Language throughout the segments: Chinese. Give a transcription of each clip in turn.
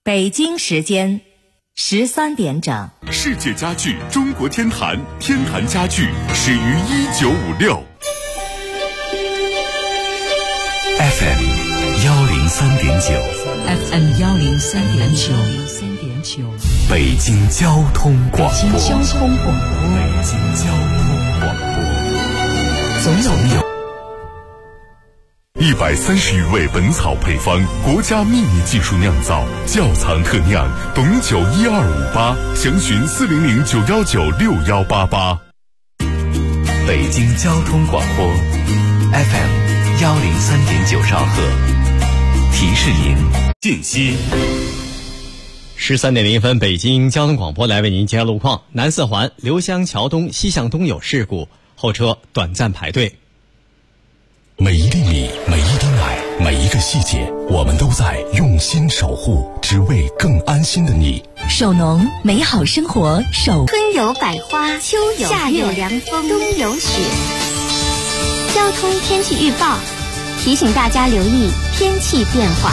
北京时间13点整。 世界家具中国天坛，天坛家具始于1956。 FM 103.9 FM 103.9 北京交通广播。 北京交通广播。 北京交通广播。 总有 130余味本草配方，国家秘密技术酿造，窖藏特酿，董酒1258，详询400-919-6188。 北京交通广播 FM 103.9兆赫，提示您近期 13:01，北京交通广播来为您揭路况。南四环刘湘桥东西向东有事故，后车短暂排队。 每一粒米，每一滴奶，每一个细节，我们都在用心守护，只为更安心的你。 守农，美好生活，守春有百花，秋有夏有凉风，冬有雪。交通天气预报提醒大家留意天气变化。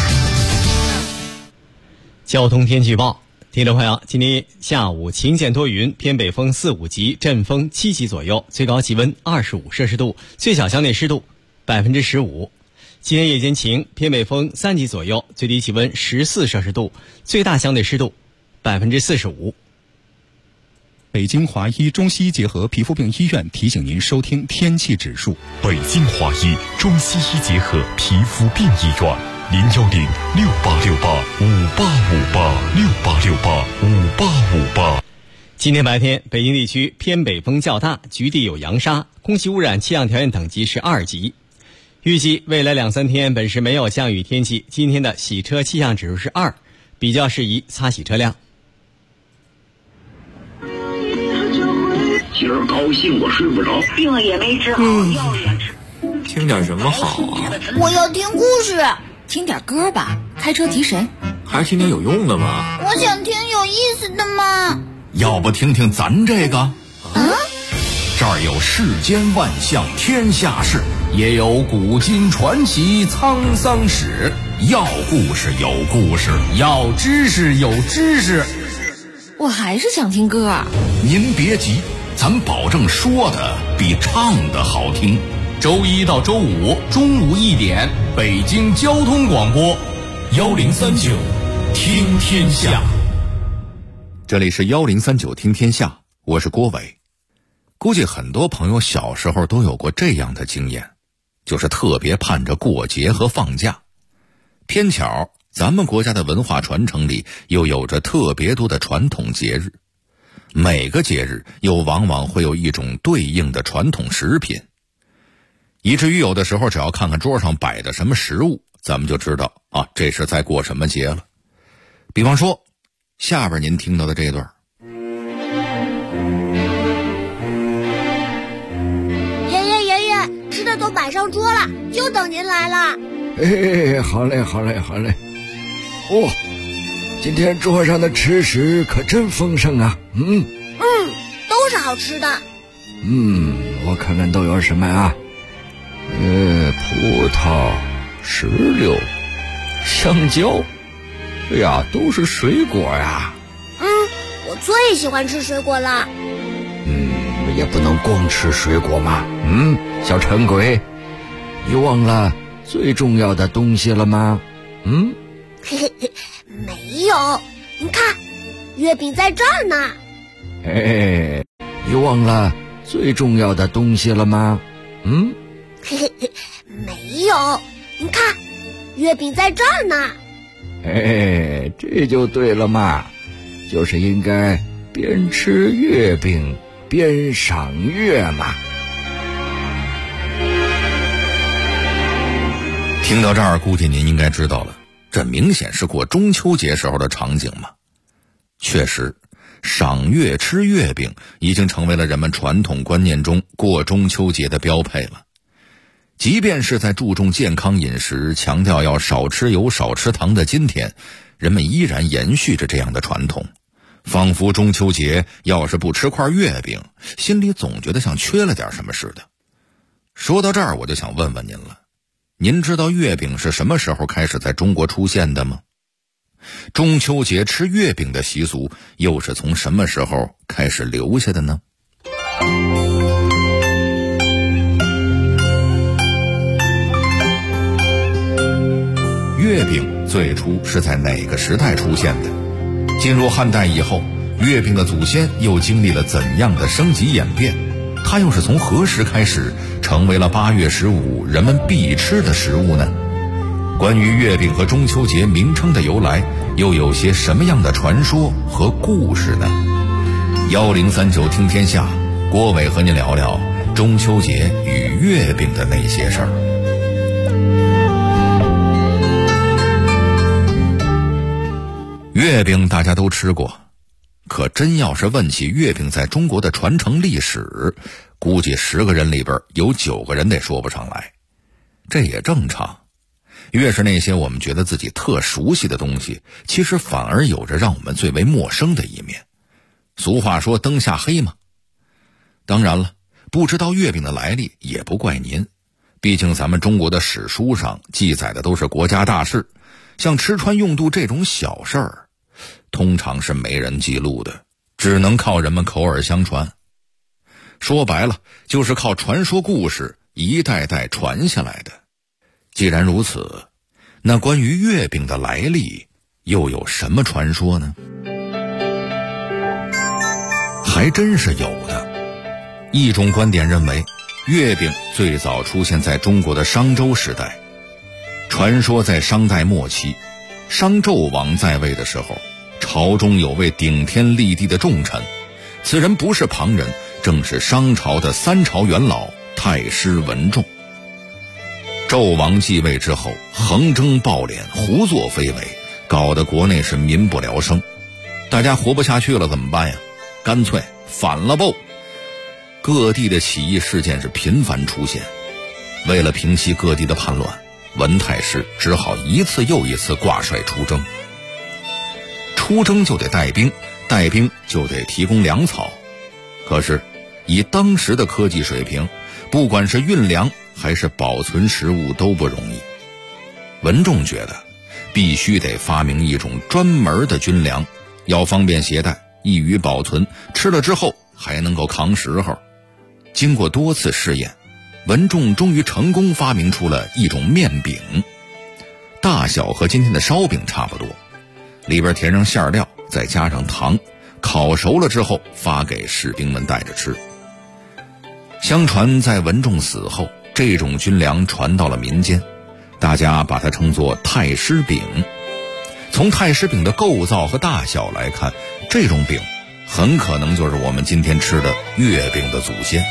交通天气预报，听众朋友，今天下午晴间多云，偏北风4、5级，阵风7级左右，最高气温25摄氏度，最小相对湿度15%。今天夜间晴，偏北风3级左右，最低气温14摄氏度，最大相对湿度45%。 北京华医中西医结合皮肤病医院提醒您收听天气指数。 北京华医中西医结合皮肤病医院，010-6868-5858，6868-5858。 今天白天，北京地区偏北风较大，局地有扬沙，空气污染气象条件等级是2级。预计未来2-3天本市没有降雨天气，今天的洗车气象指数是2，比较适宜擦洗车辆。 今儿高兴我睡不着， 病也没治好，药也吃。 听点什么好啊？ 我要听故事。 听点歌吧，开车提神。 还是听点有用的吧。 我想听有意思的嘛。 要不听听咱这个？这儿有世间万象天下事，也有古今传奇沧桑史。要故事有故事，要知识有知识。 我还是想听歌。 您别急，咱保证说的比唱的好听。周一到周五中午1点，北京交通广播1039听天下。这里是1039听天下，我是郭伟。估计很多朋友小时候都有过这样的经验，就是特别盼着过节和放假。偏巧咱们国家的文化传承里又有着特别多的传统节日，每个节日又往往会有一种对应的传统食品，以至于有的时候只要看看桌上摆的什么食物，咱们就知道啊，这是在过什么节了。比方说下边您听到的这一段， 爷爷，吃的都摆上桌了，就等您来了。 好嘞。哦，今天桌上的吃食可真丰盛啊。 都是好吃的。 我看看都有什么啊？葡萄、石榴、香蕉，对呀，都是水果呀。 我最喜欢吃水果了。 也不能光吃水果嘛。小陈鬼，你忘了最重要的东西了吗？ 没有，你看，月饼在这儿呢。 你忘了最重要的东西了吗？ 没有，你看，月饼在这儿呢。 这就对了嘛，就是应该边吃月饼边赏月嘛。 听到这儿，估计您应该知道了，这明显是过中秋节时候的场景嘛。确实，赏月吃月饼已经成为了人们传统观念中过中秋节的标配了。即便是在注重健康饮食，强调要少吃油少吃糖的今天，人们依然延续着这样的传统，仿佛中秋节要是不吃块月饼，心里总觉得像缺了点什么似的。说到这儿，我就想问问您了，您知道月饼是什么时候开始在中国出现的吗？ 中秋节吃月饼的习俗又是从什么时候开始留下的呢？月饼最初是在哪个时代出现的？进入汉代以后，月饼的祖先又经历了怎样的升级演变？它又是从何时开始成为了8月15人们必吃的食物呢？关于月饼和中秋节名称的由来，又有些什么样的传说和故事呢？1039听天下，郭伟和您聊聊中秋节与月饼的那些事儿。月饼大家都吃过，可真要是问起月饼在中国的传承历史，估计10个人里边有9个人得说不上来。这也正常，越是那些我们觉得自己特熟悉的东西，其实反而有着让我们最为陌生的一面。俗话说灯下黑嘛。当然了，不知道月饼的来历也不怪您，毕竟咱们中国的史书上记载的都是国家大事，像吃穿用度这种小事儿通常是没人记录的，只能靠人们口耳相传。说白了，就是靠传说故事一代代传下来的。既然如此，那关于月饼的来历又有什么传说呢？还真是有的。一种观点认为，月饼最早出现在中国的商周时代。传说在商代末期，商纣王在位的时候，朝中有位顶天立地的重臣，此人不是旁人，正是商朝的3朝元老太师文仲。纣王继位之后，横征暴敛，胡作非为，搞得国内是民不聊生。大家活不下去了怎么办呀？干脆反了不。各地的起义事件是频繁出现，为了平息各地的叛乱，文太师只好一次又一次挂帅出征。出征就得带兵，带兵就得提供粮草。可是以当时的科技水平，不管是运粮还是保存食物都不容易。文仲觉得必须得发明一种专门的军粮，要方便携带，易于保存，吃了之后还能够扛时候。经过多次试验，文仲终于成功发明出了一种面饼，大小和今天的烧饼差不多，里边填上馅料，再加上糖，烤熟了之后发给士兵们带着吃。相传在文仲死后，这种军粮传到了民间，大家把它称作太师饼。从太师饼的构造和大小来看，这种饼很可能就是我们今天吃的月饼的祖先。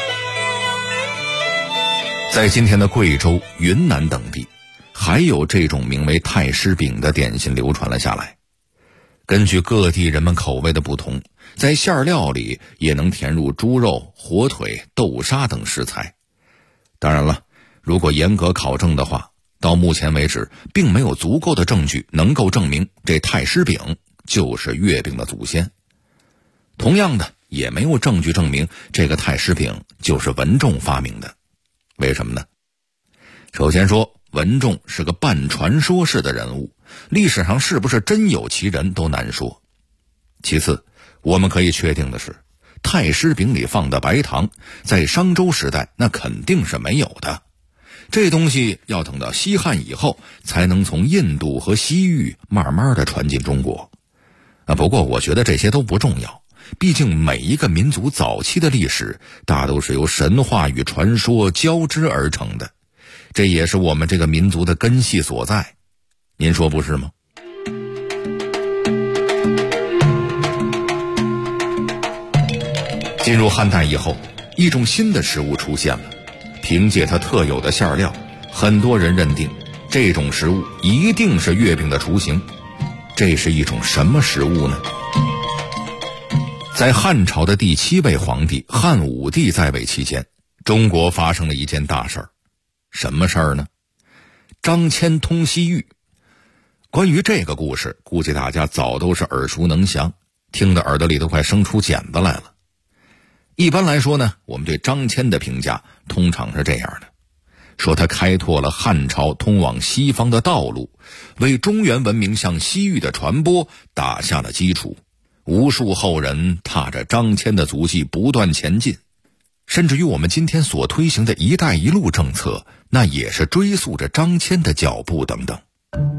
在今天的贵州、云南等地，还有这种名为太师饼的点心流传了下来。根据各地人们口味的不同，在馅料里也能填入猪肉、火腿、豆沙等食材。当然了，如果严格考证的话，到目前为止并没有足够的证据能够证明这太师饼就是月饼的祖先。同样的，也没有证据证明这个太师饼就是文仲发明的。为什么呢？首先说，文仲是个半传说式的人物，历史上是不是真有其人都难说。其次，我们可以确定的是，太师饼里放的白糖在商周时代那肯定是没有的，这东西要等到西汉以后才能从印度和西域慢慢的传进中国。不过我觉得这些都不重要，毕竟每一个民族早期的历史大都是由神话与传说交织而成的，这也是我们这个民族的根系所在。您说不是吗？进入汉代以后，一种新的食物出现了，凭借它特有的馅料，很多人认定这种食物一定是月饼的雏形。这是一种什么食物呢？在汉朝的第7位皇帝汉武帝在位期间，中国发生了一件大事儿。什么事儿呢？张骞通西域。关于这个故事，估计大家早都是耳熟能详，听得耳朵里都快生出茧子来了。一般来说呢，我们对张骞的评价通常是这样的： 说他开拓了汉朝通往西方的道路，为中原文明向西域的传播打下了基础。无数后人踏着张骞的足迹不断前进，甚至于我们今天所推行的一带一路政策，那也是追溯着张骞的脚步等等。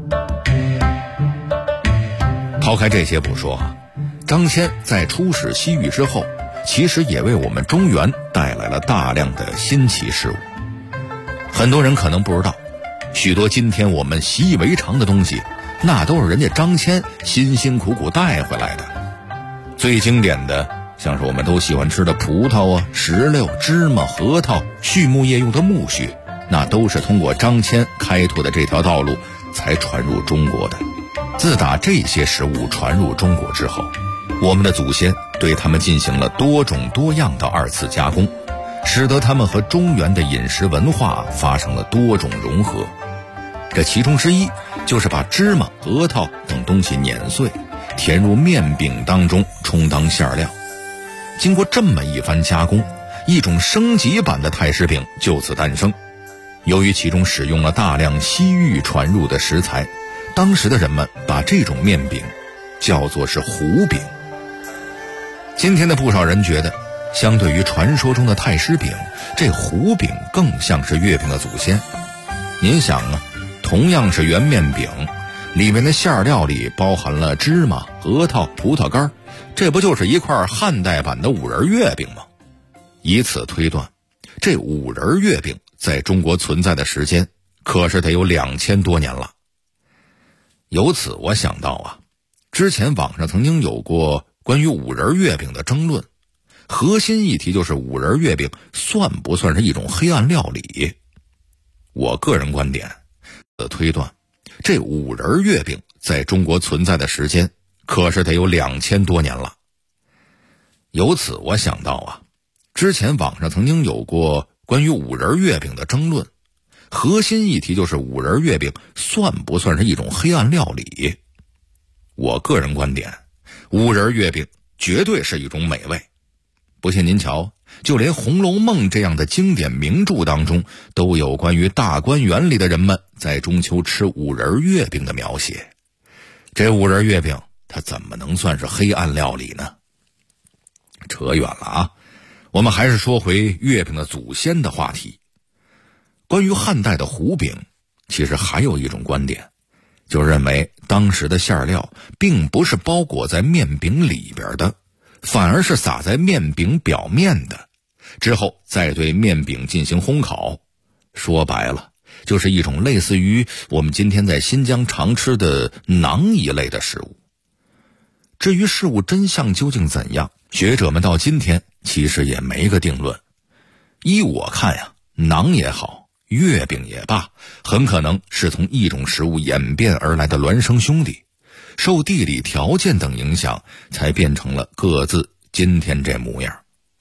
抛开这些不说，张骞在出使西域之后，其实也为我们中原带来了大量的新奇事物。很多人可能不知道，许多今天我们习以为常的东西，那都是人家张骞辛辛苦苦带回来的。最经典的像是我们都喜欢吃的葡萄啊、石榴、芝麻、核桃，畜牧业用的苜蓿，那都是通过张骞开拓的这条道路才传入中国的。自打这些食物传入中国之后，我们的祖先对它们进行了多种多样的二次加工，使得它们和中原的饮食文化发生了多种融合。这其中之一就是把芝麻、核桃等东西碾碎，填入面饼当中充当馅料。经过这么一番加工，一种升级版的太师饼就此诞生。由于其中使用了大量西域传入的食材，当时的人们把这种面饼叫做是糊饼。今天的不少人觉得，相对于传说中的太师饼，这糊饼更像是月饼的祖先。您想啊，同样是圆面饼，里面的馅料里包含了芝麻、核桃、葡萄干，这不就是一块汉代版的五仁月饼吗？以此推断，这五仁月饼在中国存在的时间可是得有2000多年了。由此我想到啊，之前网上曾经有过关于五仁月饼的争论，核心议题就是五仁月饼算不算是一种黑暗料理。我个人观点推断，这五仁月饼在中国存在的时间可是得有2000多年了。由此我想到啊，之前网上曾经有过关于五仁月饼的争论，核心议题就是五仁月饼算不算是一种黑暗料理。我个人观点，五仁月饼绝对是一种美味。不信您瞧，就连《红楼梦》这样的经典名著当中，都有关于大观园里的人们在中秋吃五仁月饼的描写。这五仁月饼它怎么能算是黑暗料理呢？扯远了啊，我们还是说回月饼的祖先的话题。关于汉代的糊饼，其实还有一种观点，就认为当时的馅料并不是包裹在面饼里边的，反而是撒在面饼表面的，之后再对面饼进行烘烤。说白了，就是一种类似于我们今天在新疆常吃的馕一类的食物。至于事物真相究竟怎样，学者们到今天其实也没个定论。依我看呀，馕也好，月饼也罢，很可能是从一种食物演变而来的孪生兄弟，受地理条件等影响，才变成了各自今天这模样。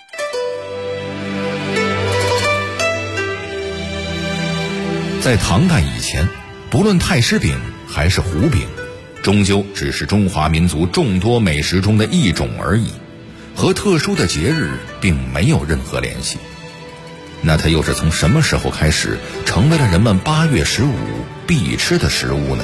在唐代以前，不论太师饼还是糊饼，终究只是中华民族众多美食中的一种而已，和特殊的节日并没有任何联系。那它又是从什么时候开始成为了人们8月15必吃的食物呢？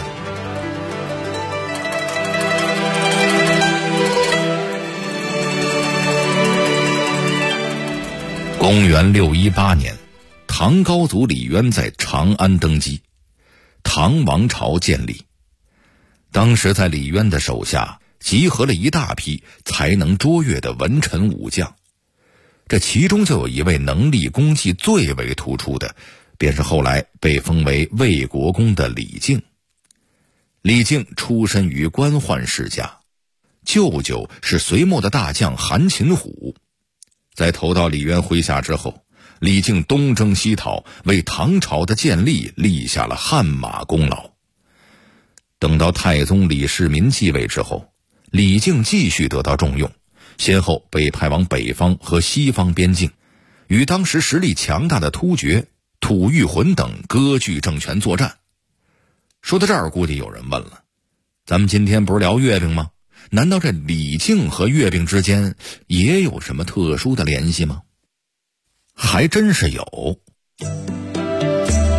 公元618年，唐高祖李渊在长安登基，唐王朝建立。当时在李渊的手下集合了一大批才能卓越的文臣武将，这其中就有一位能力功绩最为突出的，便是后来被封为魏国公的李靖。李靖出身于官宦世家，舅舅是隋末的大将韩擒虎。在投到李渊麾下之后，李靖东征西讨，为唐朝的建立立下了汗马功劳。等到太宗李世民继位之后，李靖继续得到重用，先后被派往北方和西方边境，与当时实力强大的突厥、吐谷浑等割据政权作战。说到这儿，估计有人问了，咱们今天不是聊月饼吗？难道这李靖和月饼之间也有什么特殊的联系吗？还真是有。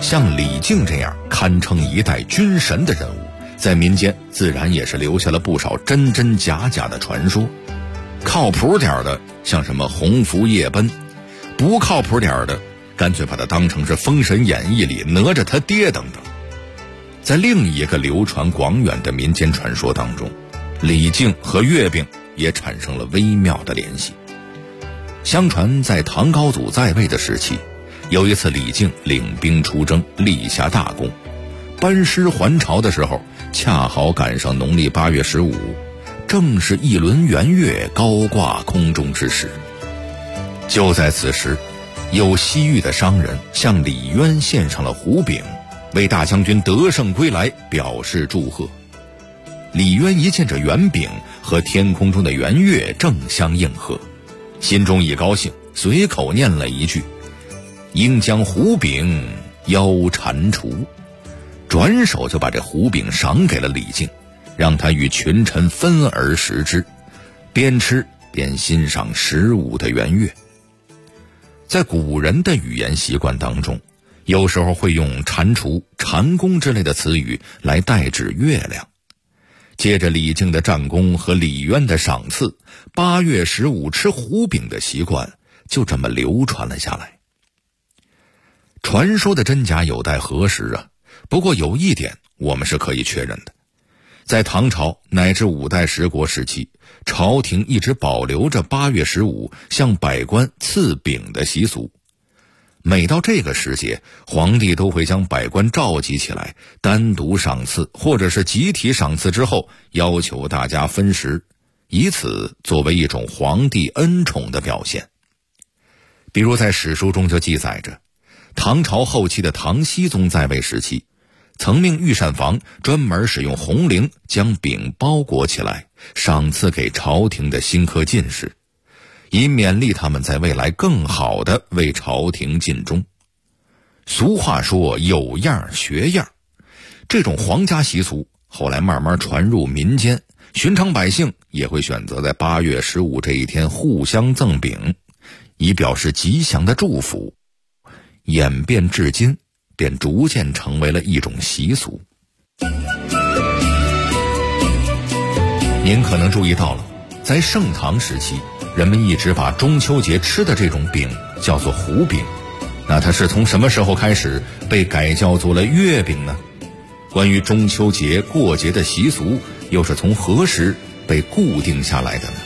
像李靖这样堪称一代军神的人物，在民间自然也是留下了不少真真假假的传说。靠谱点的像什么鸿福夜奔，不靠谱点的干脆把它当成是《封神演义》里哪吒他爹等等。在另一个流传广远的民间传说当中，李靖和月饼也产生了微妙的联系。相传在唐高祖在位的时期，有一次李靖领兵出征，立下大功，班师还朝的时候，恰好赶上农历8月15，正是一轮圆月高挂空中之时。就在此时，有西域的商人向李渊献上了胡饼，为大将军得胜归来表示祝贺。李渊一见这圆饼和天空中的圆月正相应和，心中一高兴，随口念了一句：应将胡饼邀蟾蜍，转手就把这胡饼赏给了李靖，让他与群臣分而食之，边吃边欣赏15的圆月。在古人的语言习惯当中，有时候会用蟾蜍、蟾宫之类的词语来代指月亮。接着李靖的战功和李渊的赏赐，8月15吃胡饼的习惯就这么流传了下来。传说的真假有待核实啊，不过有一点我们是可以确认的，在唐朝乃至5代十国时期，朝廷一直保留着8月15向百官赐饼的习俗。每到这个时节，皇帝都会将百官召集起来，单独赏赐或者是集体赏赐之后，要求大家分食，以此作为一种皇帝恩宠的表现。比如在史书中就记载着，唐朝后期的唐僖宗在位时期，曾命御膳房专门使用红绫将饼包裹起来，赏赐给朝廷的新科进士，以勉励他们在未来更好地为朝廷尽忠。俗话说有样学样，这种皇家习俗后来慢慢传入民间，寻常百姓也会选择在8月15这一天互相赠饼，以表示吉祥的祝福。演变至今，便逐渐成为了一种习俗。您可能注意到了，在盛唐时期，人们一直把中秋节吃的这种饼叫做胡饼。那它是从什么时候开始被改叫做了月饼呢？关于中秋节过节的习俗，又是从何时被固定下来的呢？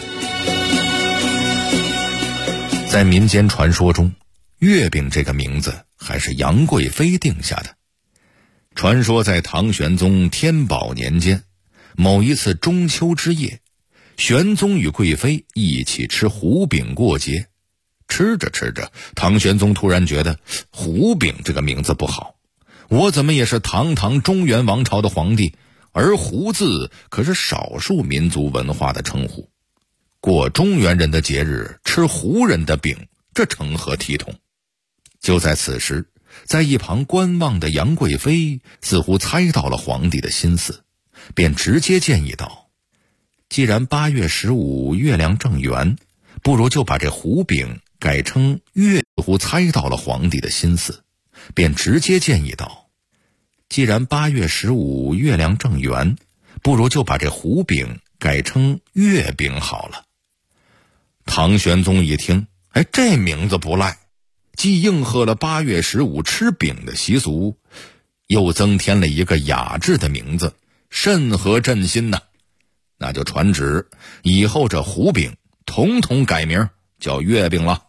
在民间传说中，月饼这个名字还是杨贵妃定下的。传说在唐玄宗天宝年间，某一次中秋之夜，玄宗与贵妃一起吃胡饼过节。吃着吃着，唐玄宗突然觉得胡饼这个名字不好，我怎么也是堂堂中原王朝的皇帝，而胡字可是少数民族文化的称呼，过中原人的节日吃胡人的饼，这成何体统？就在此时，在一旁观望的杨贵妃似乎猜到了皇帝的心思，便直接建议道：既然8月15月亮正圆，不如就把这胡饼改成月。似乎猜到了皇帝的心思，便直接建议道：既然8月15月亮正圆，不如就把这胡饼改成月饼好了。唐玄宗一听，这名字不赖，既应和了8月15吃饼的习俗，又增添了一个雅致的名字，甚合朕心呢。那就传旨，以后这胡饼统统改名叫月饼了。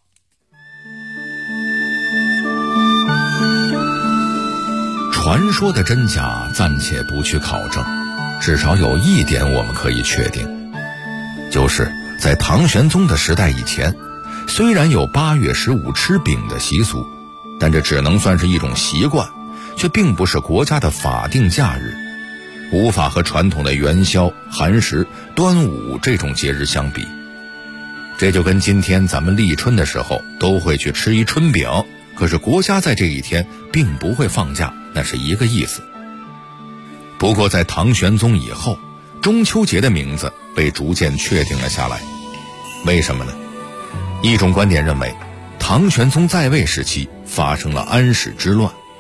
传说的真假暂且不去考证，至少有一点我们可以确定，就是在唐玄宗的时代以前，虽然有8月15吃饼的习俗，但这只能算是一种习惯，却并不是国家的法定假日，无法和传统的元宵、寒食、端午这种节日相比。这就跟今天咱们立春的时候都会去吃一春饼，可是国家在这一天并不会放假，那是一个意思。不过在唐玄宗以后，中秋节的名字被逐渐确定了下来。为什么呢？一种观点认为，唐玄宗在位时期发生了安史之乱，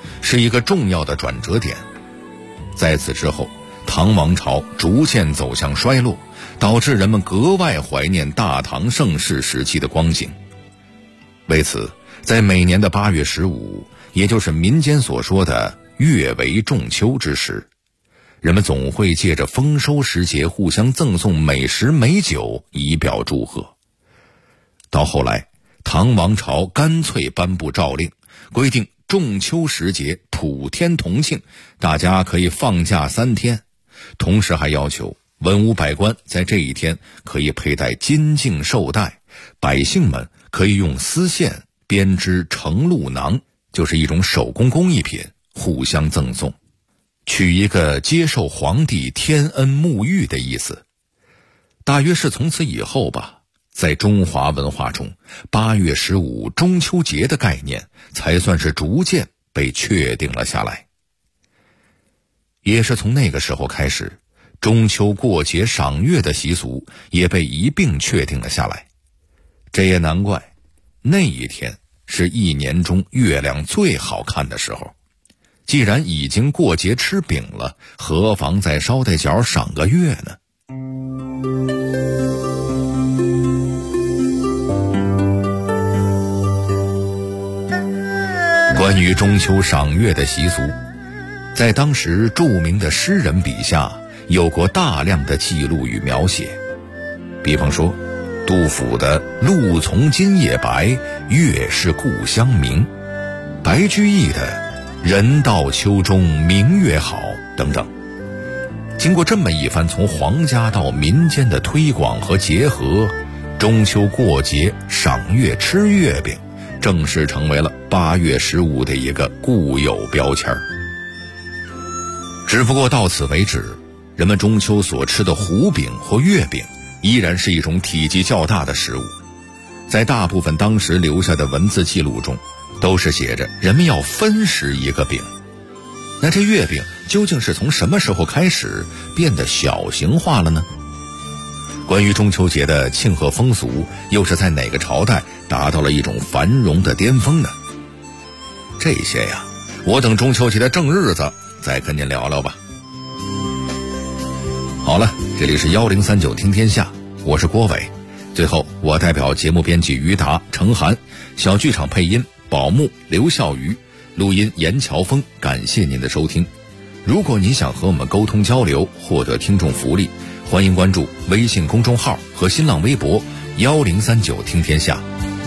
是一个重要的转折点。在此之后，唐王朝逐渐走向衰落，导致人们格外怀念大唐盛世时期的光景。为此，在每年的8月15，也就是民间所说的月为仲秋之时，人们总会借着丰收时节互相赠送美食美酒，以表祝贺。到后来，唐王朝干脆颁布诏令，规定仲秋时节普天同庆，大家可以放假3天，同时还要求文武百官在这一天可以佩戴金镜绶带，百姓们可以用丝线编织承露囊，就是一种手工工艺品，互相赠送，取一个接受皇帝天恩沐浴的意思。大约是从此以后吧，在中华文化中，8月15中秋节的概念才算是逐渐被确定了下来。也是从那个时候开始，中秋过节赏月的习俗也被一并确定了下来。这也难怪，那一天是一年中月亮最好看的时候。既然已经过节吃饼了，何妨再捎带脚赏个月呢？关于中秋赏月的习俗，在当时著名的诗人笔下有过大量的记录与描写。比方说杜甫的露从今夜白，月是故乡明，白居易的人到秋中明月好等等。经过这么一番从皇家到民间的推广和结合，中秋过节赏月吃月饼正式成为了8月15的一个固有标签。只不过到此为止，人们中秋所吃的糊饼或月饼依然是一种体积较大的食物。在大部分当时留下的文字记录中，都是写着人们要分食一个饼。那这月饼究竟是从什么时候开始变得小型化了呢？关于中秋节的庆贺风俗又是在哪个朝代达到了一种繁荣的巅峰呢？这些呀，我等中秋节的正日子再跟您聊聊吧。好了，这里是1039听天下，我是郭伟。最后，我代表节目编辑于达、程涵，小剧场配音宝木、刘笑瑜，录音严乔峰，感谢您的收听。如果您想和我们沟通交流，获得听众福利，欢迎关注微信公众号和新浪微博1039听天下。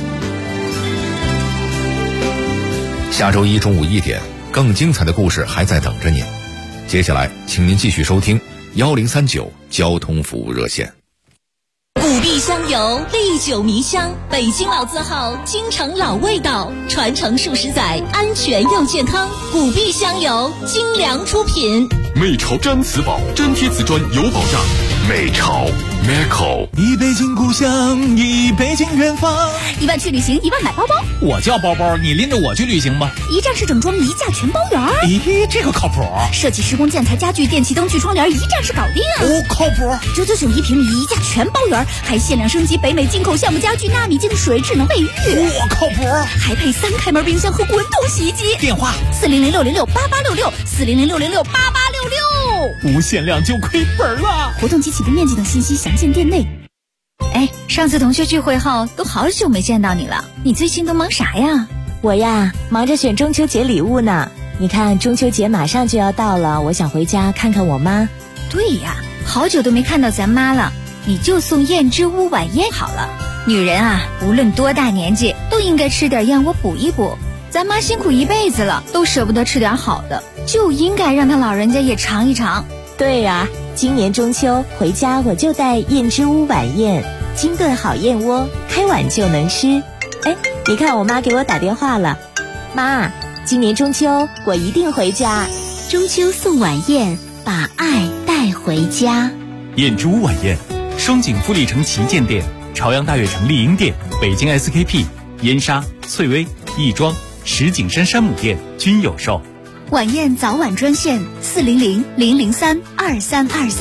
下周一中午1点，更精彩的故事还在等着您。接下来，请您继续收听1039交通服务热线。 古壁香油，历久弥香，北京老字号，京城老味道，传承数十载，安全又健康。古壁香油，精良出品。 美朝毡瓷宝，粘贴瓷砖有保障。美朝 Meco， 一北京故乡，一北京远方。 1万去旅行，1万买包包。 我叫包包，你拎着我去旅行吧。 一站式整装，一价全包圆。 咦，这个靠谱。 设计、施工、建材、家具、电器、灯具、窗帘，一站式搞定。 哦，靠谱。 999一平米，一价全包圆，还限量升级北美进口橡木家具、纳米净水、智能卫浴。 我靠谱。 还配3开门冰箱和滚筒洗衣机。 电话 400-606-8866，400-606-8866。 不限量就亏本了。 活动及起步面积等信息详见店内。哎，上次同学聚会后都好久没见到你了，你最近都忙啥呀？ 我呀，忙着选中秋节礼物呢。你看中秋节马上就要到了，我想回家看看我妈。 对呀，好久都没看到咱妈了，你就送燕之屋晚宴好了。女人啊，无论多大年纪都应该吃点燕窝补一补。咱妈辛苦一辈子了，都舍不得吃点好的，就应该让她老人家也尝一尝。 对呀，今年中秋回家我就带燕之屋晚宴，精炖好燕窝，开碗就能吃。哎，你看我妈给我打电话了。妈，今年中秋我一定回家。 中秋送晚宴，把爱带回家。 燕之屋晚宴，双井富力城旗舰店、朝阳大悦城丽婴店、北京 SKP、燕莎、翠微、亦庄、石景山山姆店均有售。 晚宴早晚专线400-003-2323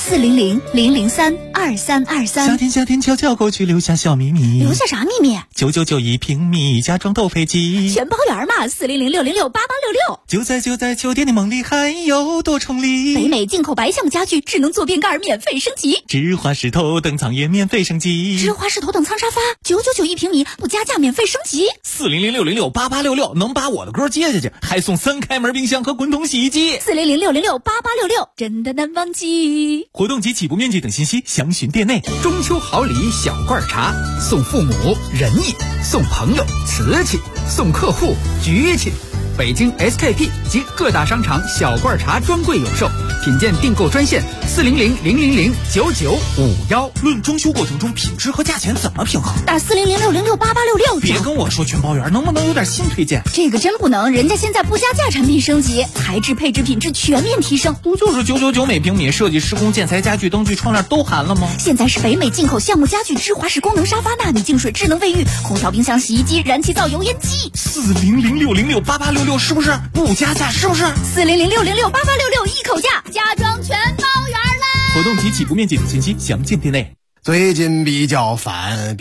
400-003-2323。 夏天悄悄过去，留下小秘密。 留下啥秘密 ？9991平米，家装都飞机， 全包圆嘛。400-606-8866。 就在酒店的梦里，还有多重礼。 北美进口白橡木家具，智能坐便盖免费升级。 芝华士头等舱也免费升级。 芝华士头等舱沙发9991平米，不加价免费升级。 400-606-8866能把我的歌接下去，还送3开门冰箱和滚筒洗衣机。 400-606-8866，真的难忘记。 活动及起步面积等信息详询店内。 中秋好礼小罐茶，送父母仁义，送朋友瓷器，送客户局气。北京 SKP 及各大商场小罐茶专柜有售，品鉴订购专线400-000-9951。 论装修过程中品质和价钱怎么平衡？ 打400-606-8866。 别跟我说全包圆，能不能有点新推荐？ 这个真不能，人家现在不加价产品升级，材质配置品质全面提升。 不就是999每平米，设计施工建材家具灯具窗帘都含了吗？ 现在是北美进口橡木家具、芝华士功能沙发、纳米净水智能卫浴、空调冰箱洗衣机、燃气灶油烟机。 400-606-8866是不是不加价？是不是 400-606-8866一口价，家装全包圆啦！ 活动及起步面积等信息详见店内。 最近比较烦，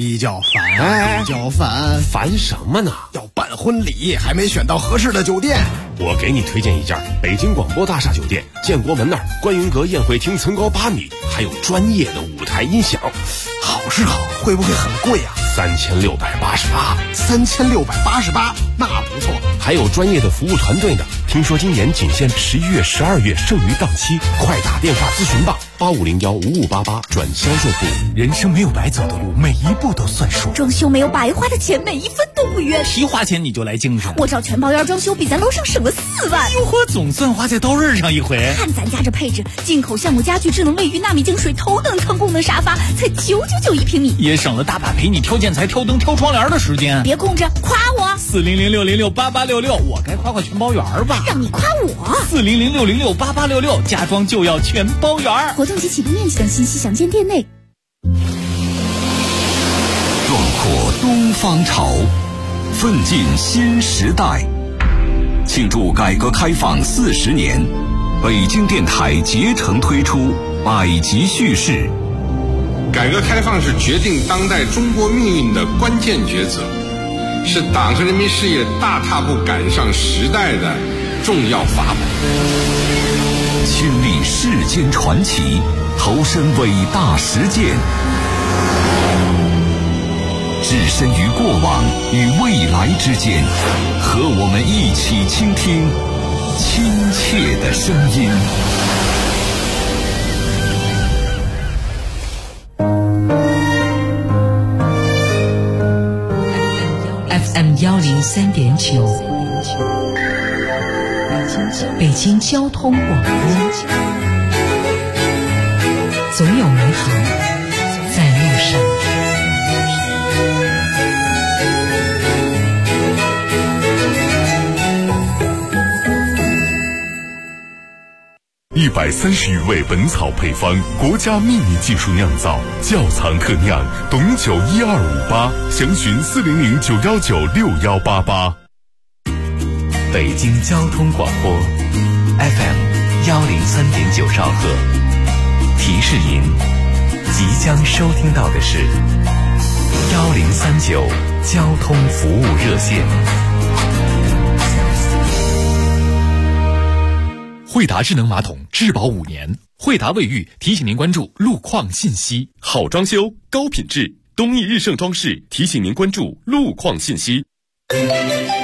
烦什么呢？ 要办婚礼，还没选到合适的酒店。 我给你推荐一家北京广播大厦酒店，建国门那儿观云阁宴会厅层高8米，还有专业的舞台音响。 好是好，会不会很贵啊？3688，那不错。 还有专业的服务团队呢。听说今年仅限11月、12月剩余档期，快打电话咨询吧，8501-5588转销售部。 人生没有白走的路，每一步都算数。 装修没有白花的钱，每一分都不冤。 提花钱你就来精神， 我找全包圆装修，比咱楼上省了4万。 哟呵，总算花在刀刃上一回。 看咱家这配置，进口橡木家具、智能卫浴、纳米净水、头等舱功能沙发，才9991平米， 也省了大把陪你挑建材、挑灯、挑窗帘的时间。 别空着，夸我。 400-606-8866，我该夸全包圆吧？ 让你夸我。 400-606-8866，家装就要全包圆。 活动及起步面积等信息详见店内。 壮阔东方潮，奋进新时代。庆祝改革开放40年，北京电台竭诚推出百集叙事。 改革开放是决定当代中国命运的关键抉择，是党和人民事业大踏步赶上时代的重要法宝。 亲历世间传奇，投身伟大实践，置身于过往与未来之间，和我们一起倾听亲切的声音。 FM 103.9，北京交通广播，总有美好在路上。 130余味本草配方，国家秘密技术酿造，窖藏特酿，董酒1258，详询400-919-6188。 北京交通广播 FM 103.9兆赫，提示您即将收听到的是1039交通服务热线。 惠达智能马桶质保5年，惠达卫浴提醒您关注路况信息。 好装修高品质，东益日盛装饰提醒您关注路况信息。